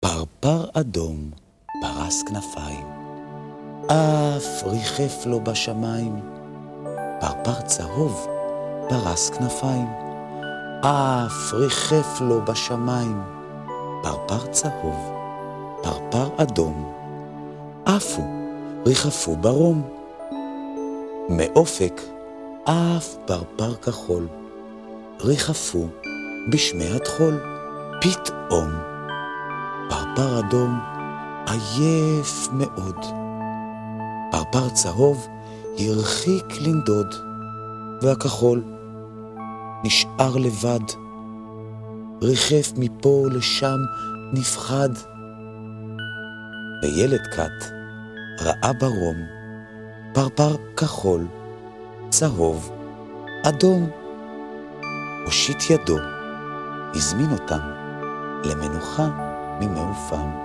פרפר אדום פרס כנפיים, אף ריחף לו בשמיים. פרפר צהוב פרס כנפיים, אף ריחף לו בשמיים. פרפר צהוב, פרפר אדום, עפו, ריחפו ברום. מאופק אף פרפר כחול, ריחפו בשמי התחול. פתאום פרפר אדום עייף מאוד. פרפר צהוב הרחיק לנדוד, והכחול נשאר לבד. ריחף מפה לשם נפחד. וילד קט ראה ברום פרפר כחול, צהוב, אדום. הושיט ידו, הזמין אותם למנוחה ממעופם.